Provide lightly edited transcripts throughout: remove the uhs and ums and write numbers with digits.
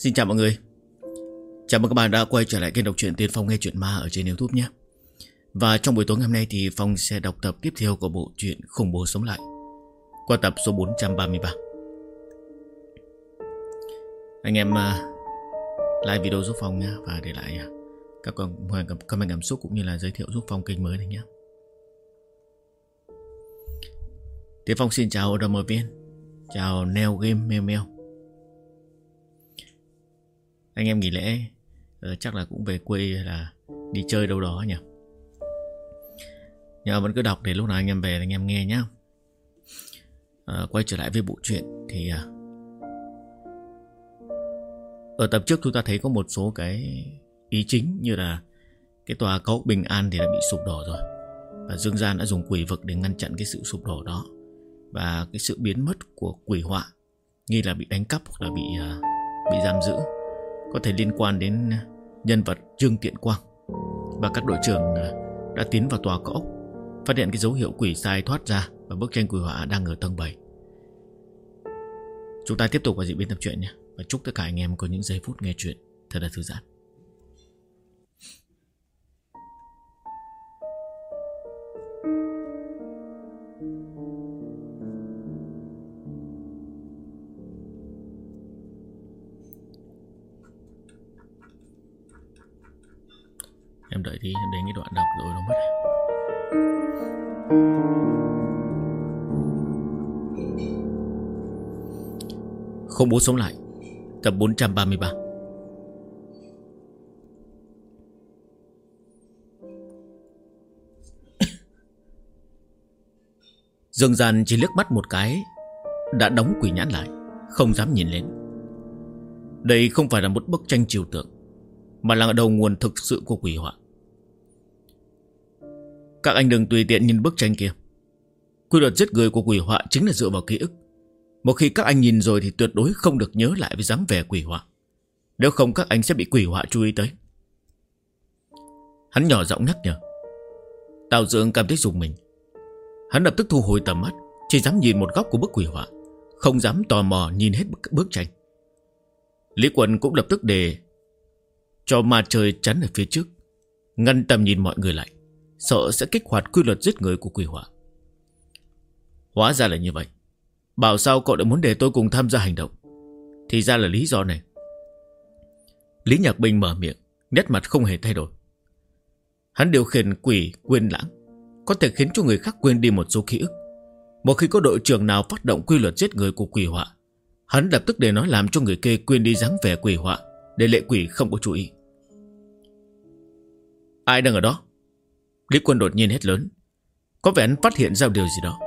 Xin chào mọi người. Chào mừng các bạn đã quay trở lại kênh đọc truyện Tiên Phong nghe truyện ma ở trên YouTube nhé. Và trong buổi tối ngày hôm nay thì Phong sẽ đọc tập tiếp theo của bộ truyện Khủng Bố Sống Lại qua tập số 433. Anh em like video giúp Phong nha, và để lại các comment cảm xúc cũng như là giới thiệu giúp Phong kênh mới này nhé. Tiên Phong xin chào đồng mở viên, chào Neo Game Meo Meo. Anh em nghỉ lễ chắc là cũng về quê hay là đi chơi đâu đó nhỉ. Nhưng mà vẫn cứ đọc để lúc nào anh em về anh em nghe nhé. Quay trở lại với bộ truyện thì ở tập trước chúng ta thấy có một số cái ý chính, như là cái tòa cao ốc Bình An thì đã bị sụp đổ rồi, và Dương Gian đã dùng quỷ vực để ngăn chặn cái sự sụp đổ đó. Và cái sự biến mất của quỷ họa nghi là bị đánh cắp hoặc là bị giam giữ, có thể liên quan đến nhân vật Trương Tiện Quang. Và các đội trưởng đã tiến vào tòa cao ốc, phát hiện cái dấu hiệu quỷ sai thoát ra, và bức tranh quỷ họa đang ở tầng 7. Chúng ta tiếp tục vào diễn biến tập truyện nhé, và chúc tất cả anh em có những giây phút nghe truyện thật là thư giãn. Em đợi tí, đến cái đoạn đọc rồi nó mất. Khủng Bố Sống Lại tập 433. Dương Gian chỉ liếc mắt một cái đã đóng quỷ nhãn lại, không dám nhìn lên. Đây không phải là một bức tranh trừu tượng, mà là đầu nguồn thực sự của quỷ họa. Các anh đừng tùy tiện nhìn bức tranh kia. Quy luật giết người của quỷ họa chính là dựa vào ký ức. Một khi các anh nhìn rồi thì tuyệt đối không được nhớ lại với dáng vẻ quỷ họa, nếu không các anh sẽ bị quỷ họa chú ý tới. Hắn nhỏ giọng nhắc nhở. Tào Dương cảm thấy rùng mình. Hắn lập tức thu hồi tầm mắt, chỉ dám nhìn một góc của bức quỷ họa, không dám tò mò nhìn hết bức tranh. Lý Quần cũng lập tức để cho ma trời chắn ở phía trước, ngăn tầm nhìn mọi người lại, sợ sẽ kích hoạt quy luật giết người của quỷ họa. Hóa ra là như vậy. Bảo sao cậu đã muốn để tôi cùng tham gia hành động? Thì ra là lý do này. Lý Nhạc Bình mở miệng, nét mặt không hề thay đổi. Hắn điều khiển quỷ quên lãng, có thể khiến cho người khác quên đi một số ký ức. Một khi có đội trưởng nào phát động quy luật giết người của quỷ họa, hắn lập tức để nó làm cho người kia quên đi dáng vẻ quỷ họa, để lệ quỷ không có chú ý. Ai đang ở đó? Lý Quân đột nhiên hét lớn. Có vẻ hắn phát hiện ra điều gì đó.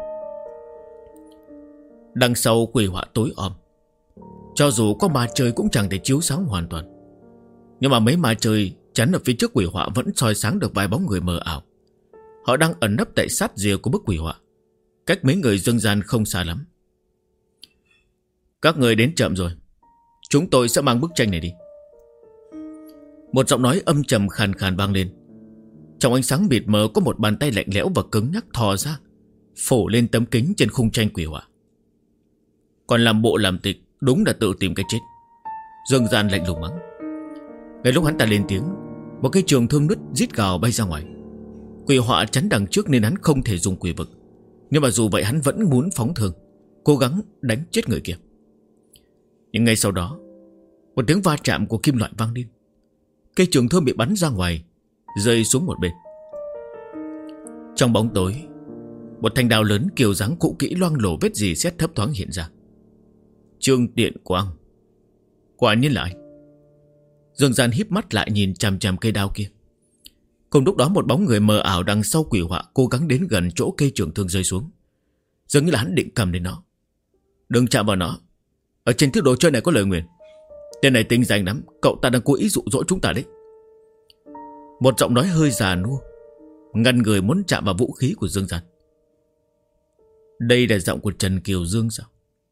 Đằng sau quỷ họa tối om, cho dù có ma trời cũng chẳng thể chiếu sáng hoàn toàn. Nhưng mà mấy ma trời chắn ở phía trước quỷ họa vẫn soi sáng được vài bóng người mờ ảo. Họ đang ẩn nấp tại sát rìa của bức quỷ họa, cách mấy người Dương Gian không xa lắm. Các người đến chậm rồi, chúng tôi sẽ mang bức tranh này đi. Một giọng nói âm trầm khàn khàn vang lên. Trong ánh sáng mịt mờ có một bàn tay lạnh lẽo và cứng nhắc thò ra, phủ lên tấm kính trên khung tranh quỷ họa. Còn làm bộ làm tịch, đúng là tự tìm cái chết. Dương Gian lạnh lùng mắng. Ngay lúc hắn ta lên tiếng, một cái trường thương nứt rít gào bay ra ngoài. Quỷ họa chắn đằng trước nên hắn không thể dùng quỷ vực, nhưng mà dù vậy hắn vẫn muốn phóng thương, cố gắng đánh chết người kia. Nhưng ngay sau đó, một tiếng va chạm của kim loại vang lên. Cây trường thương bị bắn ra ngoài, rơi xuống một bên. Trong bóng tối, một thanh đao lớn kiều dáng cũ kỹ loang lổ vết rỉ sét thấp thoáng hiện ra. Trương Tiện Quang. Quả nhiên là anh. Dương Gian híp mắt lại nhìn chằm chằm cây đao kia. Cùng lúc đó một bóng người mờ ảo đằng sau quỷ họa cố gắng đến gần chỗ cây trường thương rơi xuống, dường như là hắn định cầm đến nó. Đừng chạm vào nó. Ở trên thứ đồ chơi này có lời nguyền. Tên này tinh danh lắm, cậu ta đang cố ý dụ dỗ chúng ta đấy. Một giọng nói hơi già nua ngăn người muốn chạm vào vũ khí của Dương Gian. Đây là giọng của Trần Kiều Dương sao?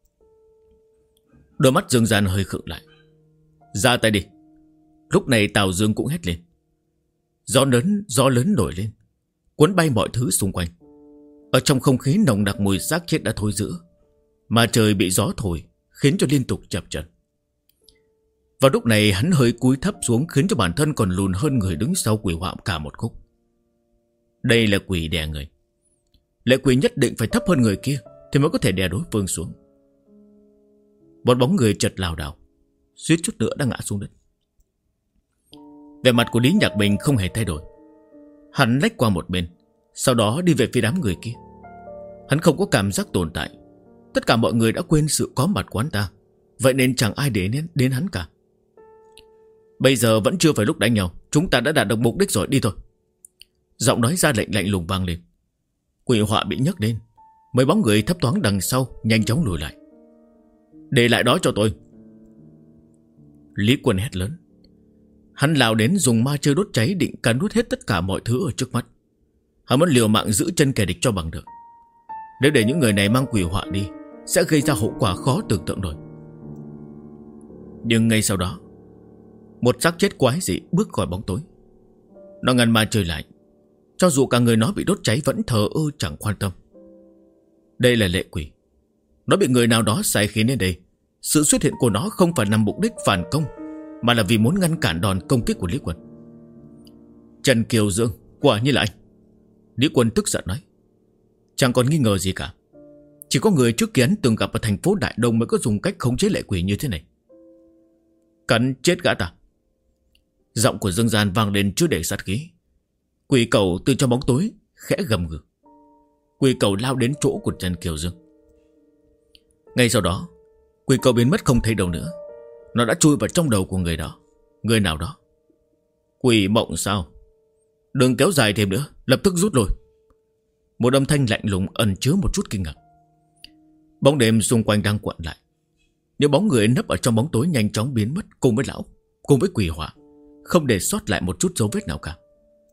Đôi mắt Dương Gian hơi khựng lại. Ra tay đi. Lúc này Tào Dương cũng hét lên. Gió lớn nổi lên, cuốn bay mọi thứ xung quanh. Ở trong không khí nồng đặc mùi xác chết đã thôi rữa, mà trời bị gió thổi khiến cho liên tục chập chờn. Vào lúc này hắn hơi cúi thấp xuống, khiến cho bản thân còn lùn hơn người đứng sau quỷ họa cả một khúc. Đây là quỷ đè người. Lệ quỷ nhất định phải thấp hơn người kia thì mới có thể đè đối phương xuống. Một bóng người chợt lảo đảo, suýt chút nữa đã ngã xuống đất. Vẻ mặt của Lý Nhạc Bình không hề thay đổi. Hắn lách qua một bên, sau đó đi về phía đám người kia. Hắn không có cảm giác tồn tại. Tất cả mọi người đã quên sự có mặt của hắn ta, vậy nên chẳng ai để đến hắn cả. Bây giờ vẫn chưa phải lúc đánh nhau, chúng ta đã đạt được mục đích rồi, đi thôi. Giọng nói ra lệnh lạnh lùng vang lên. Quỷ họa bị nhấc lên. Mấy bóng người thấp thoáng đằng sau nhanh chóng lùi lại. Để lại đó cho tôi. Lý Quân hét lớn. Hắn lao đến dùng ma chơi đốt cháy, định cắn nuốt hết tất cả mọi thứ ở trước mắt. Hắn muốn liều mạng giữ chân kẻ địch cho bằng được. Nếu để những người này mang quỷ họa đi, sẽ gây ra hậu quả khó tưởng tượng nổi. Nhưng ngay sau đó, một xác chết quái dị bước khỏi bóng tối. Nó ngăn ma chơi lại. Cho dù cả người nó bị đốt cháy vẫn thờ ơ chẳng quan tâm. Đây là lệ quỷ. Nó bị người nào đó sai khiến đến đây. Sự xuất hiện của nó không phải nằm mục đích phản công, mà là vì muốn ngăn cản đòn công kích của Lý Quân. Trần Kiều Dương, quả như là anh. Lý Quân tức giận nói. Chẳng còn nghi ngờ gì cả. Chỉ có người trước kia từng gặp ở thành phố Đại Đông mới có dùng cách khống chế lệ quỷ như thế này. Cắn chết gã ta. Giọng của Dương Gian vang lên chưa để sát khí. Quỷ cầu từ trong bóng tối khẽ gầm gừ. Quỷ cầu lao đến chỗ của Trần Kiều Dương. Ngay sau đó, quỷ cầu biến mất không thấy đâu nữa. Nó đã chui vào trong đầu của người đó, người nào đó. Quỷ mộng sao? Đừng kéo dài thêm nữa, lập tức rút lui. Một âm thanh lạnh lùng ẩn chứa một chút kinh ngạc. Bóng đêm xung quanh đang cuộn lại. Những bóng người nấp ở trong bóng tối nhanh chóng biến mất cùng với lão, cùng với quỷ hỏa, không để sót lại một chút dấu vết nào cả.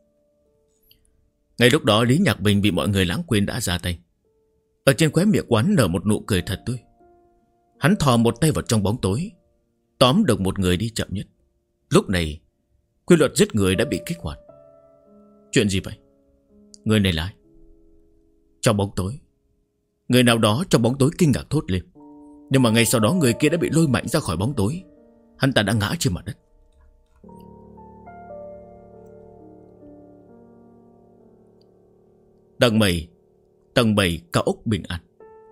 Ngay lúc đó Lý Nhạc Bình bị mọi người lãng quên đã ra tay. Ở trên khóe miệng quán nở một nụ cười thật tươi. Hắn thò một tay vào trong bóng tối, tóm được một người đi chậm nhất. Lúc này quy luật giết người đã bị kích hoạt. Chuyện gì vậy? Người này là ai? Trong bóng tối, người nào đó trong bóng tối kinh ngạc thốt lên. Nhưng mà ngay sau đó người kia đã bị lôi mạnh ra khỏi bóng tối. Hắn ta đã ngã trên mặt đất. Tầng 7 cao ốc Bình An.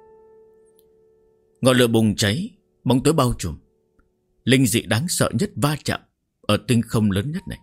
Ngọn lửa bùng cháy, bóng tối bao trùm. Linh dị đáng sợ nhất va chạm ở tinh không lớn nhất này.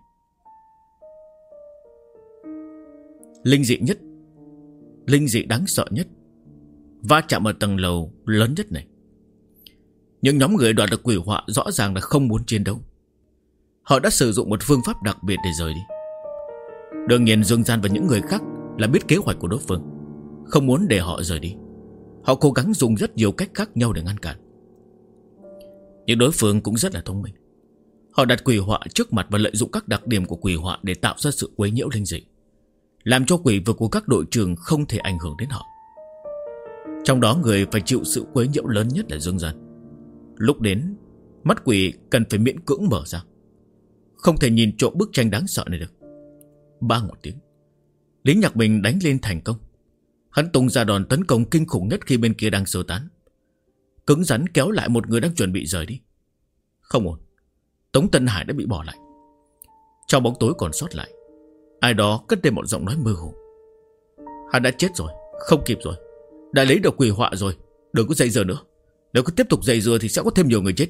Linh dị đáng sợ nhất va chạm ở tầng lầu lớn nhất này. Những nhóm người đoạt được quỷ họa rõ ràng là không muốn chiến đấu. Họ đã sử dụng một phương pháp đặc biệt để rời đi. Đương nhiên Dương Gian và những người khác là biết kế hoạch của đối phương, không muốn để họ rời đi. Họ cố gắng dùng rất nhiều cách khác nhau để ngăn cản. Nhưng đối phương cũng rất là thông minh. Họ đặt quỷ họa trước mặt và lợi dụng các đặc điểm của quỷ họa để tạo ra sự quấy nhiễu linh dị, làm cho quỷ vực của các đội trưởng không thể ảnh hưởng đến họ. Trong đó người phải chịu sự quấy nhiễu lớn nhất là Dương Gian. Lúc đến, mắt quỷ cần phải miễn cưỡng mở ra, không thể nhìn trộm bức tranh đáng sợ này được. Ba một tiếng, Lý Nhạc Bình đánh lên thành công. Hắn tung ra đòn tấn công kinh khủng nhất khi bên kia đang sơ tán, cứng rắn kéo lại một người đang chuẩn bị rời đi. Không ổn, Tống Tân Hải đã bị bỏ lại. Trong bóng tối còn sót lại, ai đó cất lên một giọng nói mơ hồ. Hắn đã chết rồi, không kịp rồi. Đã lấy được quỷ họa rồi, đừng có dây dưa nữa. Nếu cứ tiếp tục dây dưa thì sẽ có thêm nhiều người chết.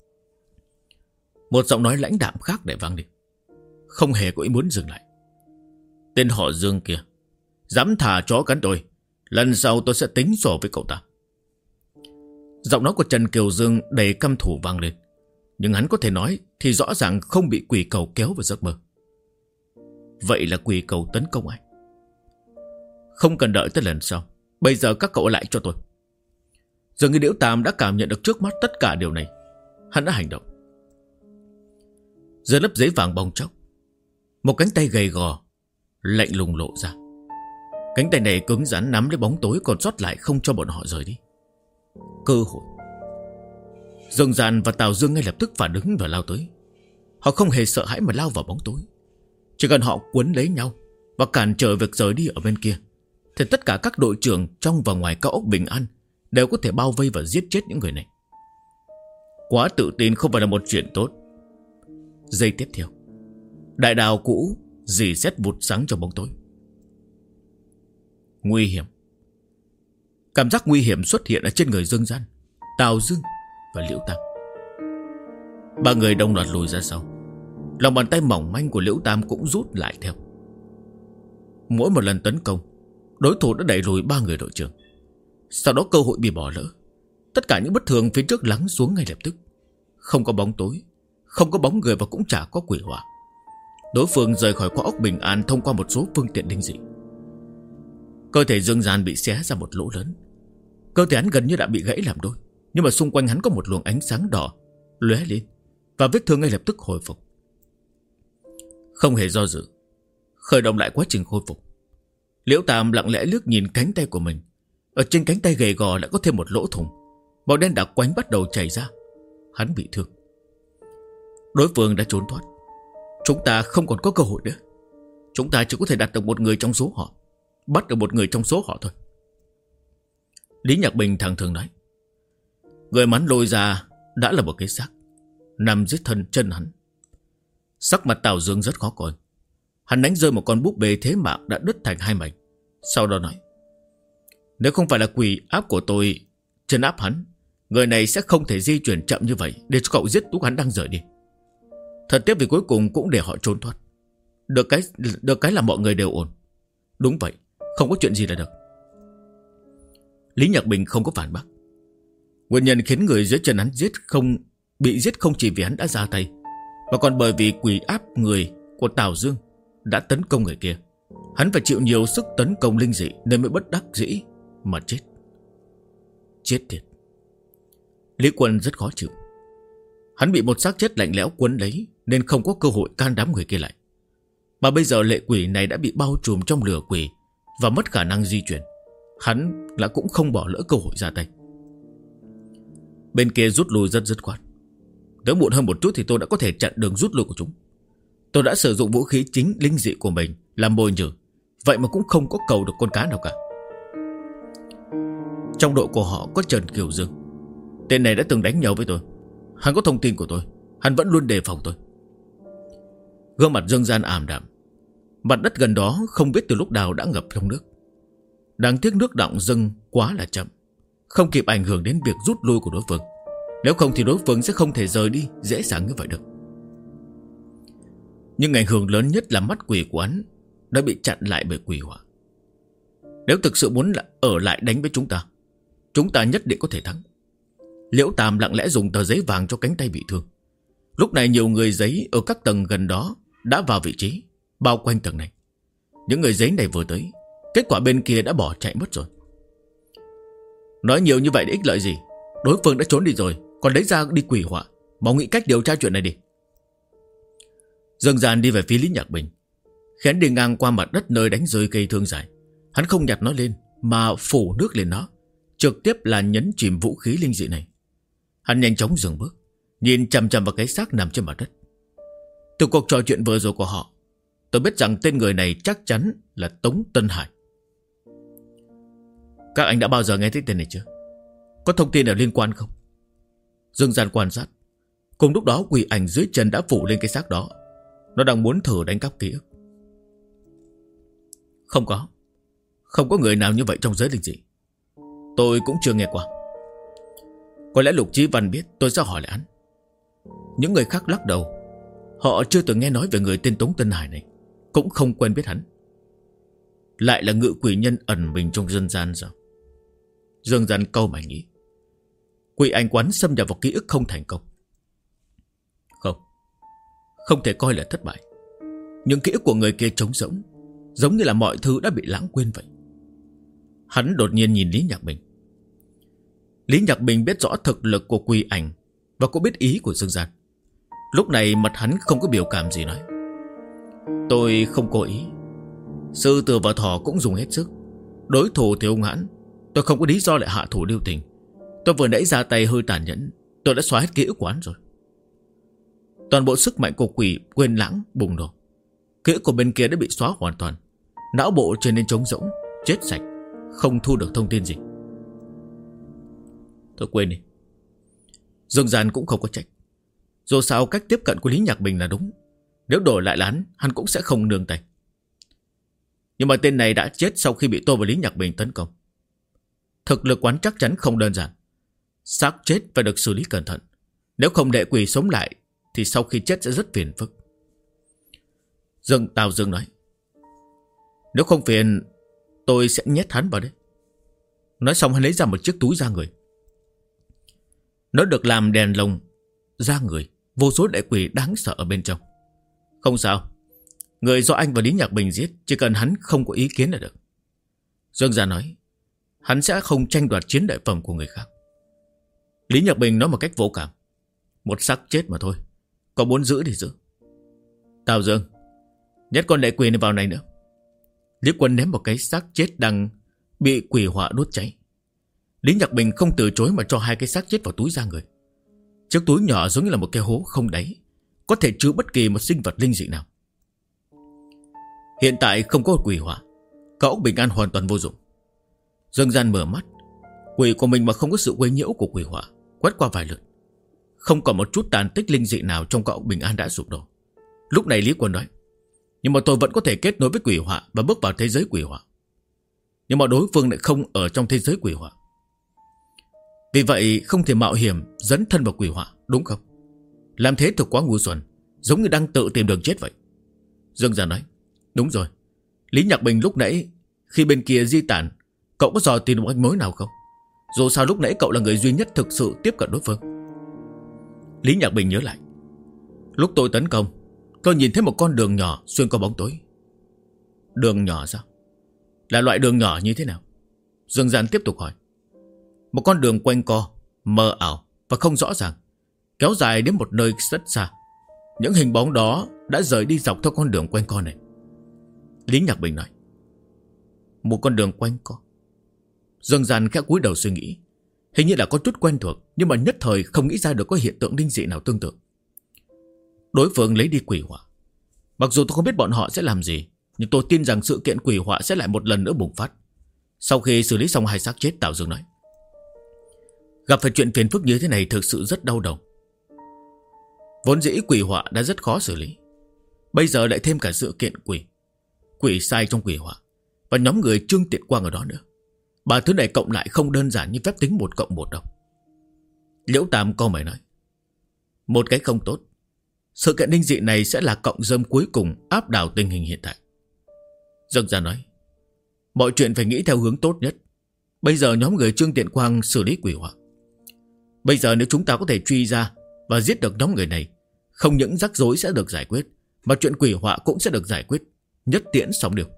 Một giọng nói lãnh đạm khác lại vang lên, không hề có ý muốn dừng lại. Tên họ Dương kia dám thả chó cắn tôi, lần sau tôi sẽ tính sổ với cậu ta. Giọng nói của Trần Kiều Dương đầy căm thù vang lên. Nhưng hắn có thể nói thì rõ ràng không bị quỷ cầu kéo vào giấc mơ. Vậy là quỷ cầu tấn công ai? Không cần đợi tới lần sau, bây giờ các cậu lại cho tôi. Dường như Liễu Tam đã cảm nhận được trước mắt tất cả điều này. Hắn đã hành động. Dưới lớp giấy vàng bong chóc, một cánh tay gầy gò lạnh lùng lộ ra. Cánh tay này cứng rắn nắm lấy bóng tối còn sót lại, không cho bọn họ rời đi. Cơ hội. Dương Gian và Tào Dương ngay lập tức phản ứng và lao tới. Họ không hề sợ hãi mà lao vào bóng tối. Chỉ cần họ quấn lấy nhau và cản trở việc rời đi ở bên kia, thì tất cả các đội trưởng trong và ngoài cao ốc Bình An đều có thể bao vây và giết chết những người này. Quá tự tin không phải là một chuyện tốt. Giây tiếp theo, đại đao cũ rỉ sét vụt sáng trong bóng tối. Nguy hiểm. Cảm giác nguy hiểm xuất hiện ở trên người Dương Gian, Tào Dương và Liễu Tam. Ba người đồng loạt lùi ra sau. Lòng bàn tay mỏng manh của Liễu Tam cũng rút lại theo. Mỗi một lần tấn công, đối thủ đã đẩy lùi ba người đội trưởng. Sau đó cơ hội bị bỏ lỡ. Tất cả những bất thường phía trước lắng xuống ngay lập tức. Không có bóng tối, không có bóng người và cũng chả có quỷ hỏa. Đối phương rời khỏi qua ốc bình an thông qua một số phương tiện linh dị. Cơ thể Dương Gian bị xé ra một lỗ lớn. Cơ thể hắn gần như đã bị gãy làm đôi, nhưng mà xung quanh hắn có một luồng ánh sáng đỏ lóe lên, và vết thương ngay lập tức hồi phục. Không hề do dự, khởi động lại quá trình khôi phục. Liễu Tam lặng lẽ liếc nhìn cánh tay của mình. Ở trên cánh tay gầy gò lại có thêm một lỗ thủng, màu đen đặc quánh bắt đầu chảy ra. Hắn bị thương. Đối phương đã trốn thoát. Chúng ta không còn có cơ hội nữa. Chúng ta chỉ có thể đặt được một người trong số họ, bắt được một người trong số họ thôi. Lý Nhạc Bình thẳng thừng nói. Người mắn lôi ra đã là một cái xác nằm dưới thân chân hắn. Sắc mặt Tào Dương rất khó coi. Hắn đánh rơi một con búp bê thế mạng đã đứt thành hai mảnh. Sau đó nói, nếu không phải là quỷ áp của tôi trấn áp hắn, người này sẽ không thể di chuyển chậm như vậy để cho cậu giết lúc hắn đang rời đi. Thật tiếc vì cuối cùng cũng để họ trốn thoát. Được cái là mọi người đều ổn. Đúng vậy, không có chuyện gì là được. Lý Nhạc Bình không có phản bác. Nguyên nhân khiến người dưới chân hắn bị giết không chỉ vì hắn đã ra tay, mà còn bởi vì quỷ áp người của Tào Dương đã tấn công người kia. Hắn phải chịu nhiều sức tấn công linh dị nên mới bất đắc dĩ mà chết. Chết tiệt. Lý Quân rất khó chịu. Hắn bị một xác chết lạnh lẽo quấn lấy nên không có cơ hội can đám người kia lại. Mà bây giờ lệ quỷ này đã bị bao trùm trong lửa quỷ và mất khả năng di chuyển. Hắn là cũng không bỏ lỡ cơ hội ra tay. Bên kia rút lui rất dứt khoát. Nếu muộn hơn một chút thì tôi đã có thể chặn đường rút lui của chúng. Tôi đã sử dụng vũ khí chính linh dị của mình làm mồi nhử, vậy mà cũng không có cầu được con cá nào cả. Trong đội của họ có Trần Kiều Dương. Tên này đã từng đánh nhau với tôi. Hắn có thông tin của tôi. Hắn vẫn luôn đề phòng tôi. Gương mặt Dương Gian ảm đạm. Mặt đất gần đó không biết từ lúc nào đã ngập trong nước. Đáng tiếc nước đọng dâng quá là chậm, không kịp ảnh hưởng đến việc rút lui của đối phương. Nếu không thì đối phương sẽ không thể rời đi dễ dàng như vậy được. Nhưng ảnh hưởng lớn nhất là mắt quỷ của hắn đã bị chặn lại bởi quỷ hỏa. Nếu thực sự muốn ở lại đánh với chúng ta nhất định có thể thắng. Liễu Tam lặng lẽ dùng tờ giấy vàng cho cánh tay bị thương. Lúc này nhiều người giấy ở các tầng gần đó đã vào vị trí, bao quanh tầng này. Những người giấy này vừa tới, kết quả bên kia đã bỏ chạy mất rồi. Nói nhiều như vậy để ích lợi gì? Đối phương đã trốn đi rồi, còn lấy ra đi quỷ hỏa. Mau nghĩ cách điều tra chuyện này đi. Dương Gian đi về phía Lý Nhạc Bình. Khi hắn đi ngang qua mặt đất nơi đánh rơi cây thương dài, hắn không nhặt nó lên mà phủ nước lên nó, trực tiếp là nhấn chìm vũ khí linh dị này. Hắn nhanh chóng dừng bước, nhìn chằm chằm vào cái xác nằm trên mặt đất. Từ cuộc trò chuyện vừa rồi của họ, tôi biết rằng tên người này chắc chắn là Tống Tân Hải. Các anh đã bao giờ nghe thấy tên này chưa? Có thông tin nào liên quan không? Dương Gian quan sát. Cùng lúc đó quỷ ảnh dưới chân đã phủ lên cái xác đó. Nó đang muốn thử đánh cắp ký ức. Không có người nào như vậy trong giới linh dị. Tôi cũng chưa nghe qua. Có lẽ Lục Chí Văn biết, tôi sẽ hỏi lại hắn. Những người khác lắc đầu. Họ chưa từng nghe nói về người tên Tống Tân Hải này, cũng không quen biết hắn. Lại là ngự quỷ nhân ẩn mình trong dân gian sao? Dương Gian câu mày nghĩ. Quỷ ảnh quán xâm nhập vào ký ức không thành công. Không thể coi là thất bại. Nhưng ký ức của người kia trống rỗng, giống như là mọi thứ đã bị lãng quên vậy. Hắn đột nhiên nhìn Lý Nhạc Bình. Lý Nhạc Bình biết rõ thực lực của quỷ ảnh và cũng biết ý của Dương Gian. Lúc này mặt hắn không có biểu cảm gì nói. Tôi không có ý. Sư Tử và Thỏ cũng dùng hết sức. Đối thủ thì ông hãn. Tôi không có lý do lại hạ thủ lưu tình. Tôi vừa nãy ra tay hơi tàn nhẫn. Tôi đã xóa hết ký ức của hắn rồi. Toàn bộ sức mạnh của quỷ quên lãng bùng nổ. Ký ức của bên kia đã bị xóa hoàn toàn. Não bộ trở nên trống rỗng, chết sạch, không thu được thông tin gì. Thôi quên đi. Dương Gian cũng không có trách. Dù sao cách tiếp cận của Lý Nhạc Bình là đúng. Nếu đổi lại là hắn cũng sẽ không nương tay. Nhưng mà tên này đã chết sau khi bị tôi và Lý Nhạc Bình tấn công. Thực lực quán chắc chắn không đơn giản. Xác chết phải được xử lý cẩn thận. Nếu không đệ quỷ sống lại thì sau khi chết sẽ rất phiền phức. Tào Dương nói, nếu không phiền tôi sẽ nhét hắn vào đấy. Nói xong hắn lấy ra một chiếc túi da người. Nó được làm đèn lồng da người, vô số đệ quỷ đáng sợ ở bên trong. Không sao, người do anh và Lý Nhạc Bình giết, chỉ cần hắn không có ý kiến là được. Dương Gia nói, hắn sẽ không tranh đoạt chiến lợi phẩm của người khác. Lý Nhạc Bình nói một cách vô cảm, một xác chết mà thôi, có muốn giữ thì giữ. Tào Dương, nhét con đệ quỷ này vào này nữa. Lý Quân ném một cái xác chết đang bị quỷ hỏa đốt cháy. Lý Nhạc Bình không từ chối mà cho hai cái xác chết vào túi da người. Chiếc túi nhỏ giống như là một cái hố không đáy, có thể chứa bất kỳ một sinh vật linh dị nào. Hiện tại không có quỷ hỏa, cao ốc bình an hoàn toàn vô dụng. Dương Gian mở mắt, quỷ của mình mà không có sự quấy nhiễu của quỷ hỏa quét qua vài lượt, không còn một chút tàn tích linh dị nào trong cao ốc bình an đã sụp đổ. Lúc này Lý Quân nói, nhưng mà tôi vẫn có thể kết nối với quỷ hỏa và bước vào thế giới quỷ hỏa. Nhưng mà đối phương lại không ở trong thế giới quỷ hỏa, vì vậy không thể mạo hiểm dấn thân vào quỷ hỏa, đúng không? Làm thế thực quá ngu xuẩn, giống như đang tự tìm đường chết vậy. Dương Gia nói, đúng rồi. Lý Nhạc Bình lúc nãy khi bên kia di tản, cậu có dò tìm được manh mối nào không? Dù sao lúc nãy cậu là người duy nhất thực sự tiếp cận đối phương. Lý Nhạc Bình nhớ lại, lúc tôi tấn công, tôi nhìn thấy một con đường nhỏ xuyên qua bóng tối. Đường nhỏ sao? Là loại đường nhỏ như thế nào? Dương Gian tiếp tục hỏi. Một con đường quanh co, mờ ảo và không rõ ràng, kéo dài đến một nơi rất xa. Những hình bóng đó đã rời đi dọc theo con đường quanh co này. Lý Nhạc Bình nói, một con đường quanh co. Dương Gian khẽ cúi đầu suy nghĩ, hình như là có chút quen thuộc, nhưng mà nhất thời không nghĩ ra được có hiện tượng linh dị nào tương tự. Đối phương lấy đi quỷ hỏa. Mặc dù tôi không biết bọn họ sẽ làm gì, nhưng tôi tin rằng sự kiện quỷ hỏa sẽ lại một lần nữa bùng phát. Sau khi xử lý xong hai xác chết, Tào Dương nói, gặp phải chuyện phiền phức như thế này thực sự rất đau đầu. Vốn dĩ quỷ hỏa đã rất khó xử lý, bây giờ lại thêm cả sự kiện quỷ sai trong quỷ hỏa và nhóm người Trương Tiện Quang ở đó nữa. Ba thứ này cộng lại không đơn giản như phép tính 1+1 đâu. Liễu Tam câu mày nói, một cái không tốt, sự kiện linh dị này sẽ là cộng dâm cuối cùng áp đảo tình hình hiện tại. Dương Gia nói, mọi chuyện phải nghĩ theo hướng tốt nhất. Bây giờ nhóm người Trương Tiện Quang xử lý quỷ hỏa. Bây giờ nếu chúng ta có thể truy ra và giết được nhóm người này, không những rắc rối sẽ được giải quyết, mà chuyện quỷ hỏa cũng sẽ được giải quyết, nhất tiễn xong điều.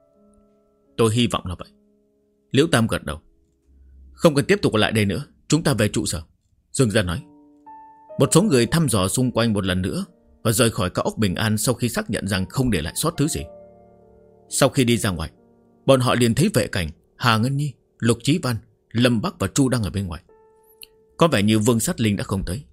Tôi hy vọng là vậy. Liễu Tam gật đầu. Không cần tiếp tục ở lại đây nữa, chúng ta về trụ sở. Dương Gia nói. Một số người thăm dò xung quanh một lần nữa và rời khỏi cao ốc bình an sau khi xác nhận rằng không để lại sót thứ gì. Sau khi đi ra ngoài, bọn họ liền thấy Vệ Cảnh, Hà Ngân Nhi, Lục Chí Văn, Lâm Bắc và Chu đang ở bên ngoài. Có vẻ như Vương Sát Linh đã không tới.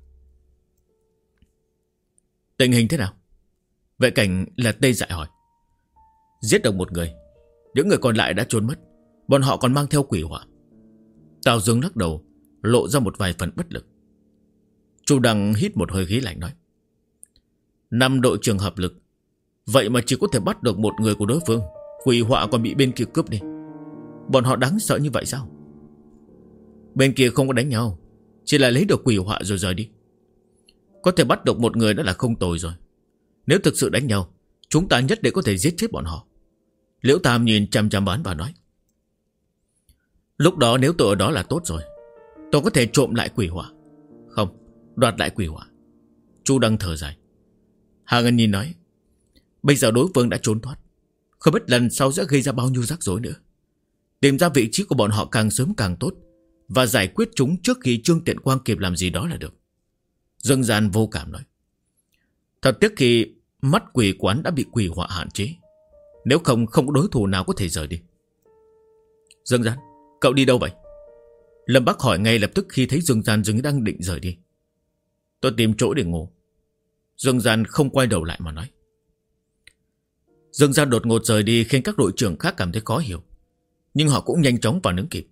Tình hình thế nào? Vệ Cảnh là tê dại hỏi. Giết được một người, những người còn lại đã trốn mất. Bọn họ còn mang theo quỷ hỏa. Tào Dương lắc đầu, lộ ra một vài phần bất lực. Chu Đăng hít một hơi khí lạnh nói. 5 đội trưởng hợp lực, vậy mà chỉ có thể bắt được một người của đối phương. Quỷ hỏa còn bị bên kia cướp đi. Bọn họ đáng sợ như vậy sao? Bên kia không có đánh nhau, chỉ là lấy được quỷ hỏa rồi rời đi. Có thể bắt được một người đã là không tồi rồi. Nếu thực sự đánh nhau, chúng ta nhất định có thể giết chết bọn họ. Liễu Tam nhìn chăm chăm bán và nói. Lúc đó nếu tôi ở đó là tốt rồi. Tôi có thể trộm lại quỷ hỏa. Không, đoạt lại quỷ hỏa. Chu Đăng thở dài. Hà Ngân Nhi nói. Bây giờ đối phương đã trốn thoát, không biết lần sau sẽ gây ra bao nhiêu rắc rối nữa. Tìm ra vị trí của bọn họ càng sớm càng tốt, và giải quyết chúng trước khi Trương Tiện Quang kịp làm gì đó là được. Dương Gian vô cảm nói. Thật tiếc khi mắt quỷ quán đã bị quỷ hỏa hạn chế. Nếu không có đối thủ nào có thể rời đi. Dương Gian, cậu đi đâu vậy? Lâm Bắc hỏi ngay lập tức khi thấy Dương Gian dường như đang định rời đi. Tôi tìm chỗ để ngủ. Dương Gian không quay đầu lại mà nói. Dương Gian đột ngột rời đi khiến các đội trưởng khác cảm thấy khó hiểu, nhưng họ cũng nhanh chóng phản ứng kịp.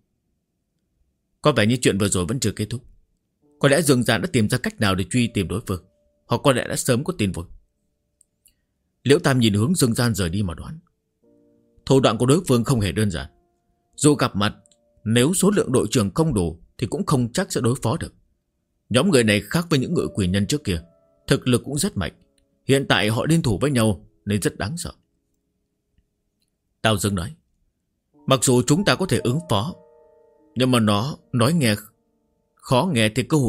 Có vẻ như chuyện vừa rồi vẫn chưa kết thúc. Có lẽ Dương Gian đã tìm ra cách nào để truy tìm đối phương. hoặc có lẽ đã sớm có tin vui. Liễu Tam nhìn hướng Dương Gian rời đi mà đoán. Thủ đoạn của đối phương không hề đơn giản. Dù gặp mặt, nếu số lượng đội trưởng không đủ thì cũng không chắc sẽ đối phó được. Nhóm người này khác với những ngự quỷ nhân trước kia, thực lực cũng rất mạnh. Hiện tại họ liên thủ với nhau nên rất đáng sợ. Tào Dương nói, mặc dù chúng ta có thể ứng phó, nhưng mà nó nói nghe khó nghe thì cơ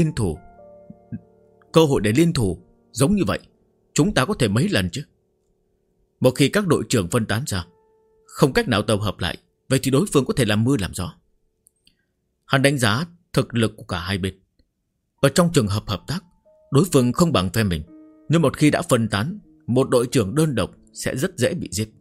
hội để liên thủ giống như vậy chúng ta có thể mấy lần chứ. Một khi các đội trưởng phân tán ra, không cách nào tập hợp lại, vậy thì đối phương có thể làm mưa làm gió. Hắn đánh giá thực lực của cả hai bên. Ở trong trường hợp hợp tác, đối phương không bằng phe mình, nhưng một khi đã phân tán, một đội trưởng đơn độc sẽ rất dễ bị giết.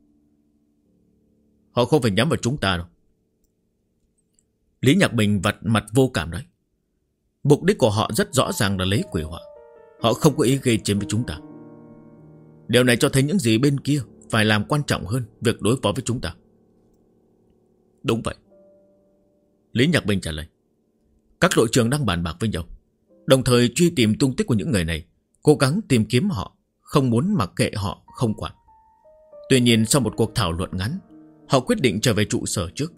Họ không phải nhắm vào chúng ta đâu. Lý Nhạc Bình vặt mặt vô cảm nói, mục đích của họ rất rõ ràng là lấy quỷ họa. Họ không có ý gây chiến với chúng ta. Điều này cho thấy những gì bên kia phải làm quan trọng hơn việc đối phó với chúng ta. Đúng vậy, Lý Nhạc Bình trả lời. Các đội trưởng đang bàn bạc với nhau, đồng thời truy tìm tung tích của những người này, cố gắng tìm kiếm họ, không muốn mặc kệ họ không quản. Tuy nhiên sau một cuộc thảo luận ngắn, họ quyết định trở về trụ sở trước.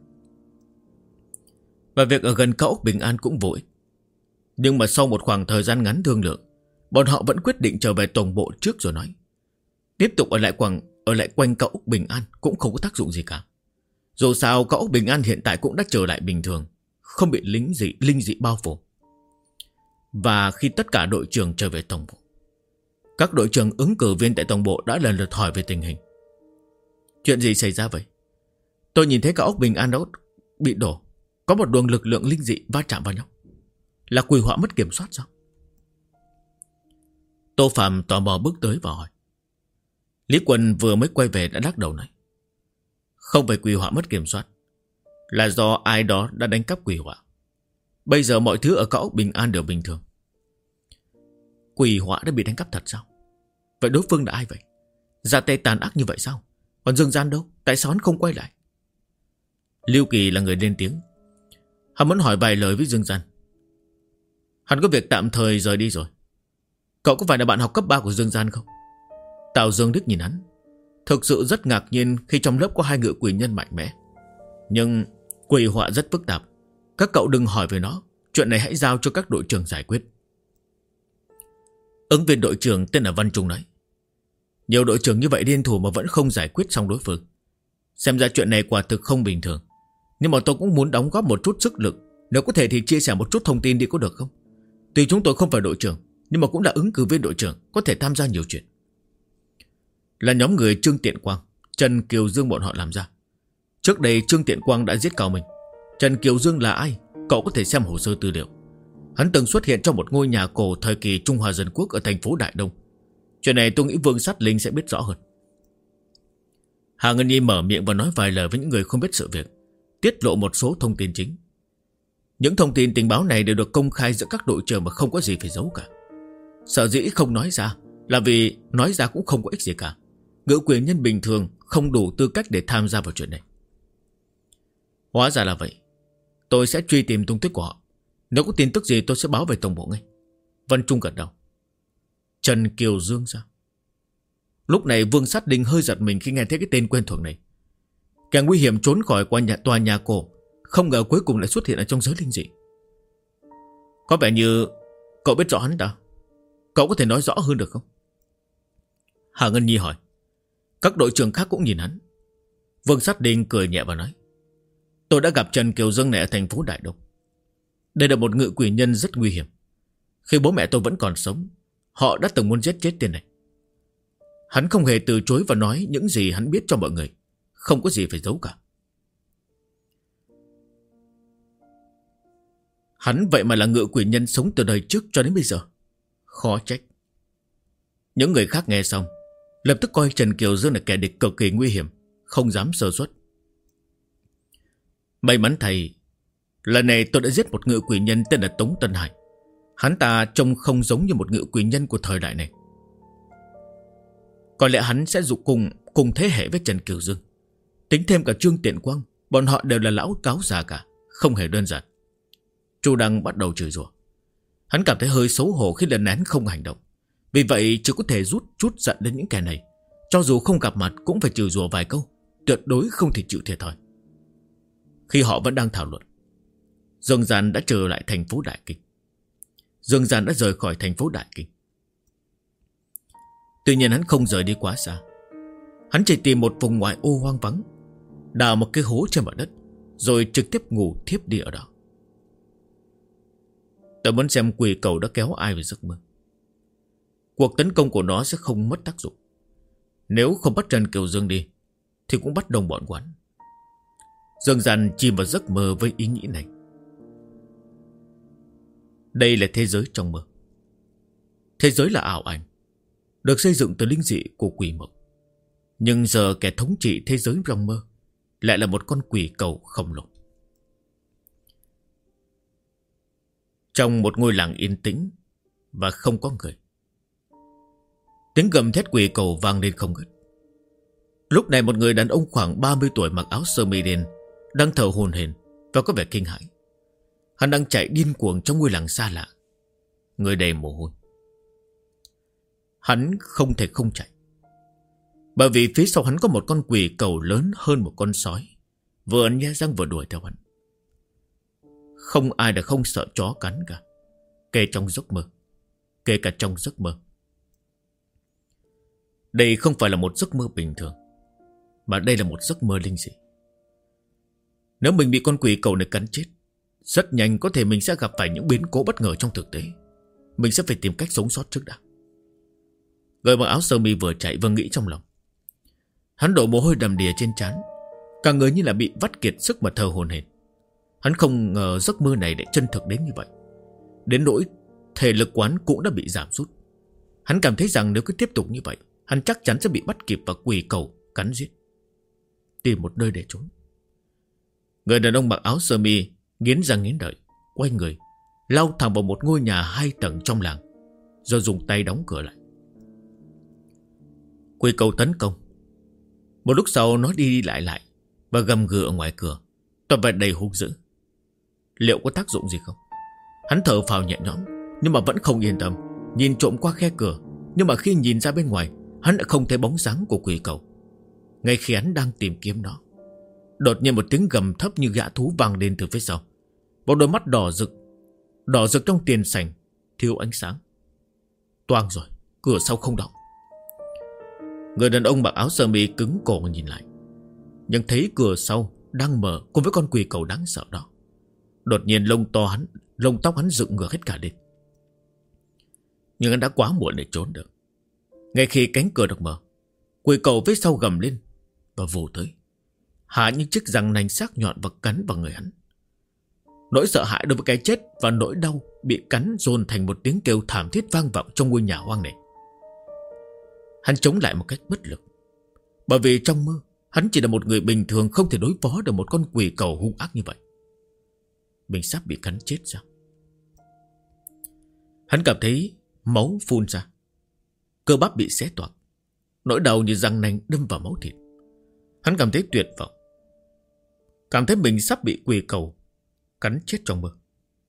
Và việc ở gần cao ốc Bình An cũng vội. Nhưng mà sau một khoảng thời gian ngắn thương lượng, bọn họ vẫn quyết định trở về tổng bộ trước rồi nói. Tiếp tục ở lại quanh cao ốc Bình An cũng không có tác dụng gì cả. Dù sao cao ốc Bình An hiện tại cũng đã trở lại bình thường, không bị linh dị bao phủ. Và khi tất cả đội trưởng trở về tổng bộ, các đội trưởng ứng cử viên tại tổng bộ đã lần lượt hỏi về tình hình. Chuyện gì xảy ra vậy? Tôi nhìn thấy cao ốc Bình An đó bị đổ, có một luồng lực lượng linh dị va chạm vào nhau. Là quỷ họa mất kiểm soát sao? Tô Phạm tò mò bước tới và hỏi. Lý Quân vừa mới quay về đã lắc đầu nói, không phải quỷ họa mất kiểm soát, là do ai đó đã đánh cắp quỷ họa. Bây giờ mọi thứ ở cao ốc Bình An đều bình thường. Quỷ họa đã bị đánh cắp thật sao? Vậy đối phương là ai vậy? Ra tay tàn ác như vậy sao? Còn Dương Gian đâu? Tại sao hắn không quay lại? Lưu Kỳ là người lên tiếng. Hắn muốn hỏi vài lời với Dương Gian. Hắn có việc tạm thời rời đi rồi. Cậu có phải là bạn học cấp 3 của Dương Gian không? Tào Dương Đức nhìn hắn, thực sự rất ngạc nhiên khi trong lớp có hai ngự quỷ nhân mạnh mẽ. Nhưng quỷ họa rất phức tạp, các cậu đừng hỏi về nó. Chuyện này hãy giao cho các đội trưởng giải quyết. Ứng viên đội trưởng tên là Văn Trung nói, nhiều đội trưởng như vậy liên thủ mà vẫn không giải quyết xong đối phương. Xem ra chuyện này quả thực không bình thường. Nhưng mà tôi cũng muốn đóng góp một chút sức lực. Nếu có thể thì chia sẻ một chút thông tin đi có được không? Tuy chúng tôi không phải đội trưởng, nhưng mà cũng là ứng cử viên đội trưởng, có thể tham gia nhiều chuyện. Là nhóm người Trương Tiện Quang, Trần Kiều Dương bọn họ làm ra. Trước đây Trương Tiện Quang đã giết Cao Minh. Trần Kiều Dương là ai? Cậu có thể xem hồ sơ tư liệu. Hắn từng xuất hiện trong một ngôi nhà cổ thời kỳ Trung Hoa Dân Quốc ở thành phố Đại Đông. Chuyện này tôi nghĩ Vương Sát Linh sẽ biết rõ hơn. Hà Ngân Nhi mở miệng và nói vài lời với những người không biết sự việc, tiết lộ một số thông tin chính. Những thông tin tình báo này đều được công khai giữa các đội trưởng mà không có gì phải giấu cả. Sở dĩ không nói ra là vì nói ra cũng không có ích gì cả. Ngự quyền nhân bình thường không đủ tư cách để tham gia vào chuyện này. Hóa ra là vậy. Tôi sẽ truy tìm tung tích của họ. Nếu có tin tức gì tôi sẽ báo về tổng bộ ngay. Văn Trung gật đầu. Trần Kiều Dương sao? Lúc này Vương Sát Đinh hơi giật mình khi nghe thấy cái tên quen thuộc này. Kẻ nguy hiểm trốn khỏi qua tòa nhà cổ, không ngờ cuối cùng lại xuất hiện ở trong giới linh dị. Có vẻ như cậu biết rõ hắn ta. Cậu có thể nói rõ hơn được không? Hà Ngân Nhi hỏi. Các đội trưởng khác cũng nhìn hắn. Vương Sát Đinh cười nhẹ và nói, tôi đã gặp Trần Kiều Dương này ở thành phố Đại Đông. Đây là một ngự quỷ nhân rất nguy hiểm. Khi bố mẹ tôi vẫn còn sống, họ đã từng muốn giết chết tên này. Hắn không hề từ chối và nói những gì hắn biết cho mọi người. Không có gì phải giấu cả. Hắn vậy mà là ngự quỷ nhân sống từ đời trước cho đến bây giờ. Khó trách. Những người khác nghe xong lập tức coi Trần Kiều Dương là kẻ địch cực kỳ nguy hiểm, không dám sơ suất. May mắn thầy, lần này tôi đã giết một ngự quỷ nhân tên là Tống Tân Hải. Hắn ta trông không giống như một ngự quỷ nhân của thời đại này. Có lẽ hắn sẽ dụ cùng thế hệ với Trần Kiều Dương. Tính thêm cả Trương Tiện Quang, bọn họ đều là lão cáo già cả, không hề đơn giản. Chu Đăng bắt đầu chửi rủa. Hắn cảm thấy hơi xấu hổ khi lần nén không hành động. Vì vậy chỉ có thể rút chút giận đến những kẻ này. Cho dù không gặp mặt cũng phải chửi rủa vài câu, tuyệt đối không thể chịu thiệt thòi. Khi họ vẫn đang thảo luận, Dương Gian đã trở lại thành phố Đại Kinh. Dương Gian đã rời khỏi thành phố Đại Kinh. Tuy nhiên hắn không rời đi quá xa. Hắn chỉ tìm một vùng ngoại ô hoang vắng, đào một cái hố trên mặt đất, rồi trực tiếp ngủ thiếp đi ở đó. Tôi muốn xem quỷ cầu đã kéo ai về giấc mơ. Cuộc tấn công của nó sẽ không mất tác dụng. Nếu không bắt Trần Kiều Dương đi thì cũng bắt đồng bọn quán. Dương Gian chìm vào giấc mơ với ý nghĩ này. Đây là thế giới trong mơ. Thế giới là ảo ảnh, được xây dựng từ linh dị của quỷ mộng. Nhưng giờ kẻ thống trị thế giới trong mơ lại là một con quỷ cầu khổng lồ. Trong một ngôi làng yên tĩnh và không có người, tiếng gầm thét quỷ cầu vang lên không ngớt. Lúc này một người đàn ông khoảng 30 tuổi mặc áo sơ mi đen đang thở hổn hển và có vẻ kinh hãi. Hắn đang chạy điên cuồng trong ngôi làng xa lạ, người đầy mồ hôi. Hắn không thể không chạy, bởi vì phía sau hắn có một con quỷ cầu lớn hơn một con sói, vừa nhe răng vừa đuổi theo hắn. Không ai đã không sợ chó cắn cả, kể cả trong giấc mơ. Đây không phải là một giấc mơ bình thường, mà đây là một giấc mơ linh dị. Nếu mình bị con quỷ cầu này cắn chết, rất nhanh có thể mình sẽ gặp phải những biến cố bất ngờ trong thực tế. Mình sẽ phải tìm cách sống sót trước đã. Người mặc áo sơ mi vừa chạy vừa nghĩ trong lòng. Hắn đổ mồ hôi đầm đìa trên trán, cả người như là bị vắt kiệt sức mà thở hổn hển. Hắn không ngờ giấc mơ này lại chân thực đến như vậy, đến nỗi thể lực quán cũng đã bị giảm sút. Hắn cảm thấy rằng nếu cứ tiếp tục như vậy, hắn chắc chắn sẽ bị bắt kịp và quỷ cầu cắn giết. Tìm một nơi để trốn. Người đàn ông mặc áo sơ mi nghiến răng nghiến lợi, quay người lao thẳng vào một ngôi nhà 2 tầng trong làng, rồi dùng tay đóng cửa lại. Quỷ cầu tấn công. Một lúc sau nó đi lại và gầm gừ ở ngoài cửa, toàn vẻ đầy hung dữ. Liệu có tác dụng gì không? Hắn thở phào nhẹ nhõm, nhưng mà vẫn không yên tâm. Nhìn trộm qua khe cửa, nhưng mà khi nhìn ra bên ngoài, hắn đã không thấy bóng dáng của quỷ cầu. Ngay khi hắn đang tìm kiếm nó, đột nhiên một tiếng gầm thấp như gã thú vang lên từ phía sau. Một đôi mắt đỏ rực trong tiền sảnh thiếu ánh sáng. Toang rồi, cửa sau không động. Người đàn ông mặc áo sơ mi cứng cổ nhìn lại, nhưng thấy cửa sau đang mở cùng với con quỷ cầu đáng sợ đó. Đột nhiên lông tóc hắn dựng ngược hết cả lên. Nhưng hắn đã quá muộn để trốn được. Ngay khi cánh cửa được mở, quỷ cầu phía sau gầm lên và vồ tới, hạ những chiếc răng nanh sắc nhọn và cắn vào người hắn. Nỗi sợ hãi đối với cái chết và nỗi đau bị cắn dồn thành một tiếng kêu thảm thiết vang vọng trong ngôi nhà hoang này. Hắn chống lại một cách bất lực, bởi vì trong mơ hắn chỉ là một người bình thường, không thể đối phó được một con quỷ cầu hung ác như vậy. Mình sắp bị cắn chết sao? Hắn cảm thấy máu phun ra, cơ bắp bị xé toạc, nỗi đau như răng nanh đâm vào máu thịt. Hắn cảm thấy tuyệt vọng, cảm thấy mình sắp bị quỷ cầu cắn chết trong mơ.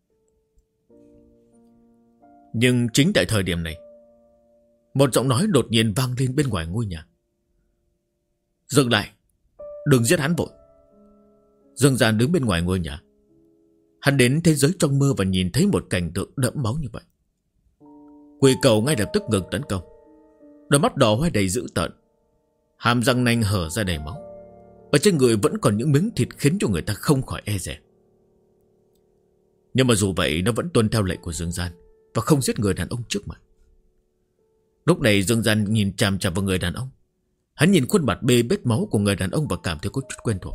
Nhưng chính tại thời điểm này, một giọng nói đột nhiên vang lên bên ngoài ngôi nhà. Dừng lại, đừng giết hắn vội. Dương Gian đứng bên ngoài ngôi nhà. Hắn đến thế giới trong mơ và nhìn thấy một cảnh tượng đẫm máu như vậy. Quỷ cầu ngay lập tức ngừng tấn công. Đôi mắt đỏ hoe đầy dữ tợn, hàm răng nanh hở ra đầy máu. Ở trên người vẫn còn những miếng thịt khiến cho người ta không khỏi e dè. Nhưng mà dù vậy, nó vẫn tuân theo lệnh của Dương Gian và không giết người đàn ông trước mặt. Lúc này Dương Gian nhìn chằm chằm vào người đàn ông. Hắn nhìn khuôn mặt bê bết máu của người đàn ông và cảm thấy có chút quen thuộc.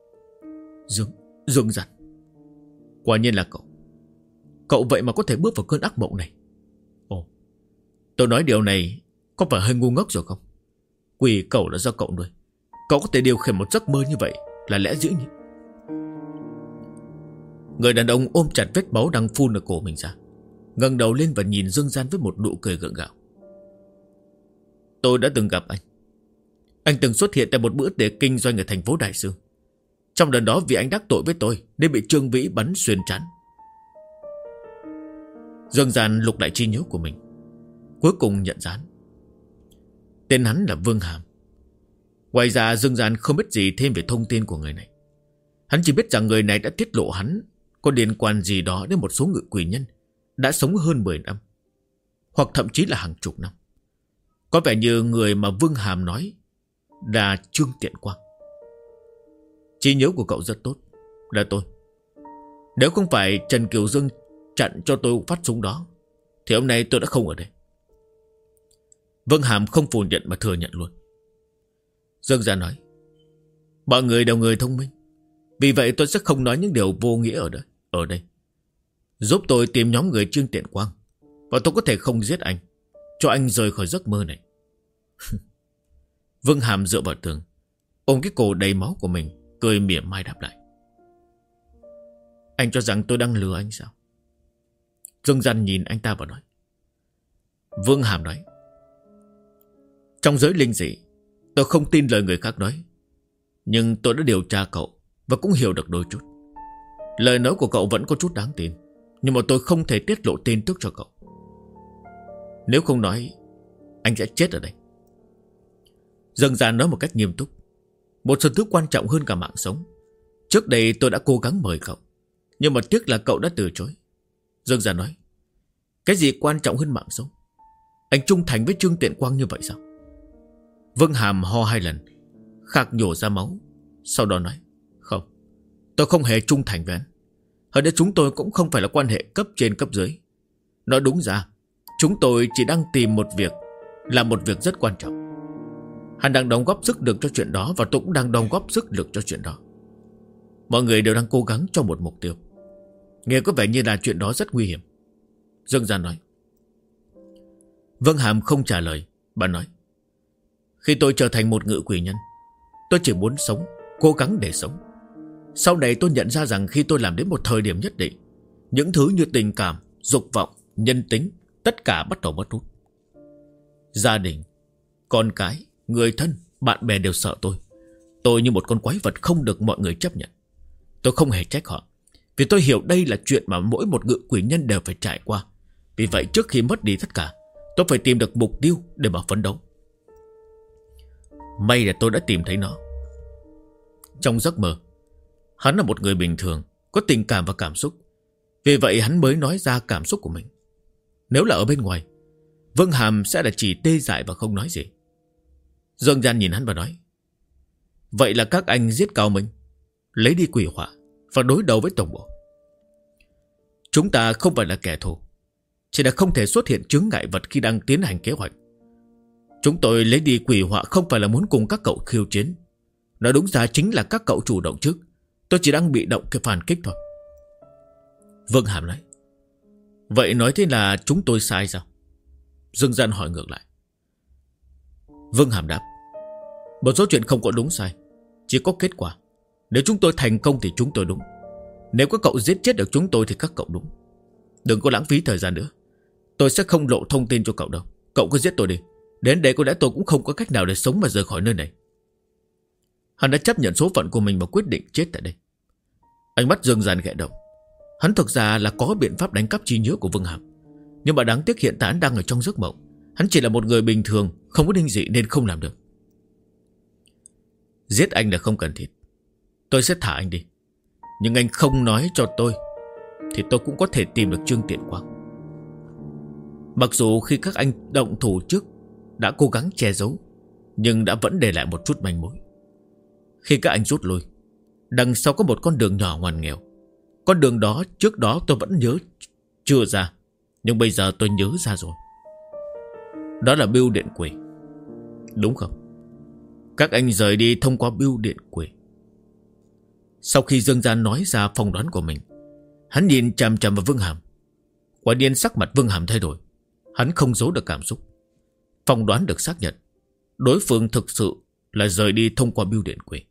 Dương Gian, quả nhiên là cậu. Cậu vậy mà có thể bước vào cơn ác mộng này. Ồ, tôi nói điều này có phải hơi ngu ngốc rồi không? Quỷ cầu là do cậu nuôi. Cậu có thể điều khiển một giấc mơ như vậy là lẽ dĩ nhiên. Người đàn ông ôm chặt vết máu đang phun ở cổ mình ra, ngẩng đầu lên và nhìn Dương Gian với một nụ cười gượng gạo. Tôi đã từng gặp anh. Anh từng xuất hiện tại một bữa tiệc kinh doanh ở thành phố Đại Sư. Trong lần đó vì anh đắc tội với tôi nên bị Trương Vĩ bắn xuyên trán. Dương Gian lục lại trí nhớ của mình. cuối cùng nhận ra hắn. Tên hắn là Vương Hàm. Ngoài ra Dương Gian không biết gì thêm về thông tin của người này. Hắn chỉ biết rằng người này đã tiết lộ hắn có liên quan gì đó đến một số ngự quỷ nhân đã sống hơn 10 năm, hoặc thậm chí là hàng chục năm. Có vẻ như người mà Vương Hàm nói là Trương Tiện Quang. Trí nhớ của cậu rất tốt. Là tôi. Nếu không phải Trần Kiều Dương chặn cho tôi phát súng đó, thì hôm nay tôi đã không ở đây. Vương Hàm không phủ nhận mà thừa nhận luôn. Dương Gia nói, mọi người đều người thông minh, vì vậy tôi sẽ không nói những điều vô nghĩa ở đây. Giúp tôi tìm nhóm người Trương Tiện Quang, và tôi có thể không giết anh, cho anh rời khỏi giấc mơ này. Vương Hàm dựa vào tường, ôm cái cổ đầy máu của mình, cười mỉa mai đáp lại. Anh cho rằng tôi đang lừa anh sao? Dương Gian nhìn anh ta và nói. Vương Hàm nói, trong giới linh dị, tôi không tin lời người khác nói, nhưng tôi đã điều tra cậu và cũng hiểu được đôi chút. Lời nói của cậu vẫn có chút đáng tin, nhưng mà tôi không thể tiết lộ tin tức cho cậu. Nếu không nói, anh sẽ chết ở đây. Dương Gian nói một cách nghiêm túc. Một sự thứ quan trọng hơn cả mạng sống. Trước đây tôi đã cố gắng mời cậu, nhưng mà tiếc là cậu đã từ chối. Dương Gian nói, cái gì quan trọng hơn mạng sống? Anh trung thành với Trương Tiện Quang như vậy sao? Vương Hàm ho 2 lần, khạc nhổ ra máu, sau đó nói, không, tôi không hề trung thành với anh. Hơn nữa chúng tôi cũng không phải là quan hệ cấp trên cấp dưới. Nói đúng ra, chúng tôi chỉ đang tìm một việc, làm một việc rất quan trọng. Hắn đang đóng góp sức lực cho chuyện đó, và tôi cũng đang đóng góp sức lực cho chuyện đó. Mọi người đều đang cố gắng cho một mục tiêu. Nghe có vẻ như là chuyện đó rất nguy hiểm. Dương Gian nói. Vương Hàm không trả lời. Bà nói, khi tôi trở thành một ngự quỷ nhân, tôi chỉ muốn sống, cố gắng để sống. Sau này tôi nhận ra rằng khi tôi làm đến một thời điểm nhất định, những thứ như tình cảm, dục vọng, nhân tính, tất cả bắt đầu mất hút. Gia đình, con cái, người thân, bạn bè đều sợ tôi. Tôi như một con quái vật không được mọi người chấp nhận. Tôi không hề trách họ, vì tôi hiểu đây là chuyện mà mỗi một ngự quỷ nhân đều phải trải qua. Vì vậy trước khi mất đi tất cả, tôi phải tìm được mục tiêu để mà phấn đấu. May là tôi đã tìm thấy nó. Trong giấc mơ, hắn là một người bình thường, có tình cảm và cảm xúc. Vì vậy hắn mới nói ra cảm xúc của mình. Nếu là ở bên ngoài, Vương Hàm sẽ là chỉ tê dại và không nói gì. Dương Gian nhìn hắn và nói, vậy là các anh giết Cao Minh, lấy đi quỷ hỏa và đối đầu với tổng bộ. Chúng ta không phải là kẻ thù, chỉ là không thể xuất hiện chướng ngại vật khi đang tiến hành kế hoạch. Chúng tôi lấy đi quỷ hỏa không phải là muốn cùng các cậu khiêu chiến. Nói đúng ra chính là các cậu chủ động trước. Tôi chỉ đang bị động cái phản kích thôi. Vương Hàm nói, vậy nói thế là chúng tôi sai sao? Dương Gian hỏi ngược lại. Vương Hàm đáp, một số chuyện không có đúng sai, chỉ có kết quả. Nếu chúng tôi thành công thì chúng tôi đúng. Nếu các cậu giết chết được chúng tôi thì các cậu đúng. Đừng có lãng phí thời gian nữa. Tôi sẽ không lộ thông tin cho cậu đâu. Cậu cứ giết tôi đi. Đến đây có lẽ tôi cũng không có cách nào để sống mà rời khỏi nơi này. Hắn đã chấp nhận số phận của mình và quyết định chết tại đây. Ánh mắt Dương Gian khẽ động. Hắn thực ra là có biện pháp đánh cắp trí nhớ của Vương Hàm, nhưng mà đáng tiếc hiện tại hắn đang ở trong giấc mộng. Hắn chỉ là một người bình thường, không có linh dị nên không làm được. Giết anh là không cần thiết. Tôi sẽ thả anh đi. Nhưng anh không nói cho tôi, thì tôi cũng có thể tìm được Trương Tiện Quang. Mặc dù khi các anh động thủ trước đã cố gắng che giấu, nhưng đã vẫn để lại một chút manh mối. Khi các anh rút lui, đằng sau có một con đường nhỏ ngoằn nghèo. Con đường đó trước đó tôi vẫn nhớ chưa ra, nhưng bây giờ tôi nhớ ra rồi. Đó là bưu điện quỷ, đúng không? Các anh rời đi thông qua bưu điện quỷ. Sau khi Dương Gian nói ra phỏng đoán của mình, hắn nhìn chằm chằm vào Vương Hàm. Quả nhiên sắc mặt Vương Hàm thay đổi. Hắn không giấu được cảm xúc. Phỏng đoán được xác nhận, đối phương thực sự là rời đi thông qua bưu điện quỷ.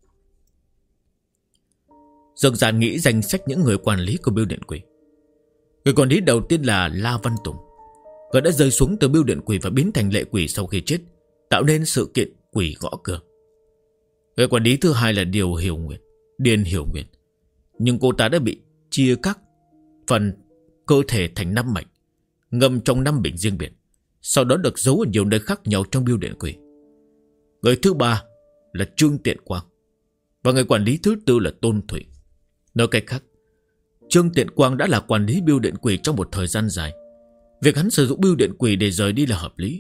Dương Gian nghĩ danh sách những người quản lý của bưu điện quỷ. Người quản lý đầu tiên là La Văn Tùng. Người đã rơi xuống từ bưu điện quỷ và biến thành lệ quỷ sau khi chết, tạo nên sự kiện quỷ gõ cửa. Người quản lý thứ hai là Điền Hiểu Nguyệt. Nhưng cô ta đã bị chia các phần cơ thể thành 5 mảnh, ngâm trong 5 bình riêng biệt. sau đó được giấu ở nhiều nơi khác nhau trong bưu điện quỷ. Người thứ ba là Trương Tiện Quang, và người quản lý thứ tư là Tôn Thụy. Nói cách khác, Trương Tiện Quang đã là quản lý bưu điện quỷ trong một thời gian dài. Việc hắn sử dụng bưu điện quỷ để rời đi là hợp lý.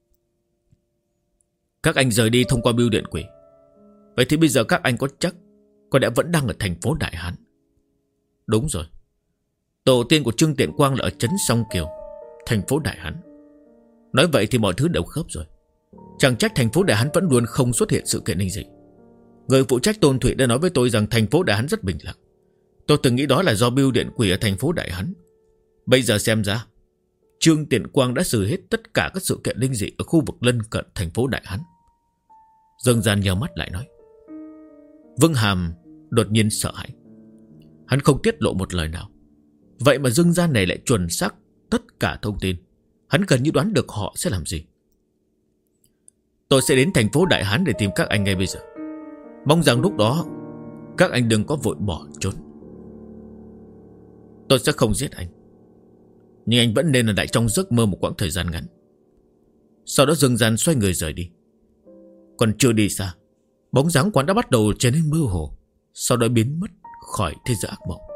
Các anh rời đi thông qua bưu điện quỷ. Vậy thì bây giờ các anh có chắc có lẽ vẫn đang ở thành phố Đại Hán? Đúng rồi. Tổ tiên của Trương Tiện Quang là ở trấn Song Kiều, thành phố Đại Hán. Nói vậy thì mọi thứ đều khớp rồi. Chẳng trách thành phố Đại Hán vẫn luôn không xuất hiện sự kiện linh dị. Người phụ trách Tôn Thụy đã nói với tôi rằng thành phố Đại Hán rất bình lặng. Tôi từng nghĩ đó là do bưu điện quỷ ở thành phố Đại Hán. Bây giờ xem ra Trương Tiện Quang đã xử hết tất cả các sự kiện linh dị ở khu vực lân cận thành phố Đại Hán. Dương Gian nheo mắt lại nói. Vương Hàm đột nhiên sợ hãi. Hắn không tiết lộ một lời nào. Vậy mà Dương Gian này lại chuẩn xác tất cả thông tin. Hắn gần như đoán được họ sẽ làm gì. Tôi sẽ đến thành phố Đại Hán để tìm các anh ngay bây giờ. Mong rằng lúc đó các anh đừng có vội bỏ trốn. Tôi sẽ không giết anh, nhưng anh vẫn nên ở lại trong giấc mơ một quãng thời gian ngắn. Sau đó Dương Gian xoay người rời đi. Còn chưa đi xa, bóng dáng quán đã bắt đầu trở nên mơ hồ, sau đó biến mất khỏi thế giới ác mộng.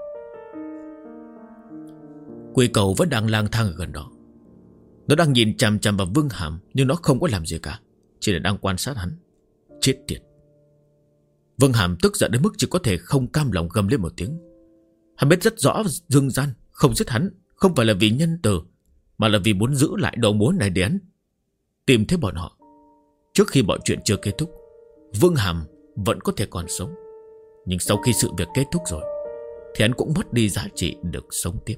Quỷ cầu vẫn đang lang thang ở gần đó. Nó đang nhìn chằm chằm vào Vương Hàm, nhưng nó không có làm gì cả, chỉ là đang quan sát hắn. Chết tiệt. Vương Hàm tức giận đến mức chỉ có thể không cam lòng gầm lên một tiếng. Hắn biết rất rõ Dương Gian không giết hắn không phải là vì nhân từ, mà là vì muốn giữ lại đầu mối này để hắn tìm thấy bọn họ. Trước khi mọi chuyện chưa kết thúc, Vương Hàm vẫn có thể còn sống. Nhưng sau khi sự việc kết thúc rồi thì hắn cũng mất đi giá trị được sống tiếp.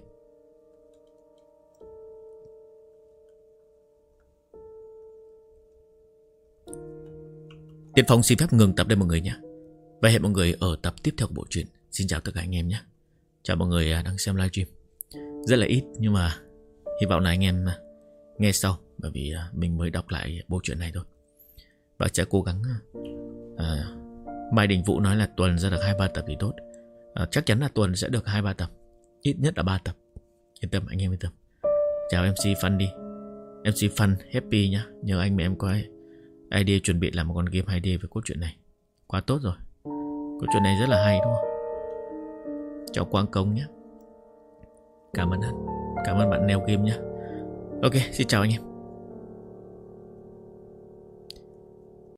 Tiên Phong xin phép ngừng tập đây mọi người nhé. Và hẹn mọi người ở tập tiếp theo của bộ truyện. Xin chào tất cả anh em nhé. Chào mọi người đang xem livestream. Rất là ít nhưng mà hy vọng là anh em nghe sau, bởi vì mình mới đọc lại bộ truyện này thôi. Và sẽ cố gắng Mai Đình Vũ nói là tuần ra được 2-3 tập thì tốt. Chắc chắn là tuần sẽ được 2-3 tập, ít nhất là 3 tập. Yên tâm, anh em yên tâm. Chào MC Fun đi, MC Fun Happy nhá. Nhờ anh mà em có idea chuẩn bị làm một con game 2D với cốt truyện này. Quá tốt rồi. Cốt truyện này rất là hay đúng không? Chào Quang Công nhé. Cảm ơn bạn Neo Game nhé. Ok, xin chào anh em.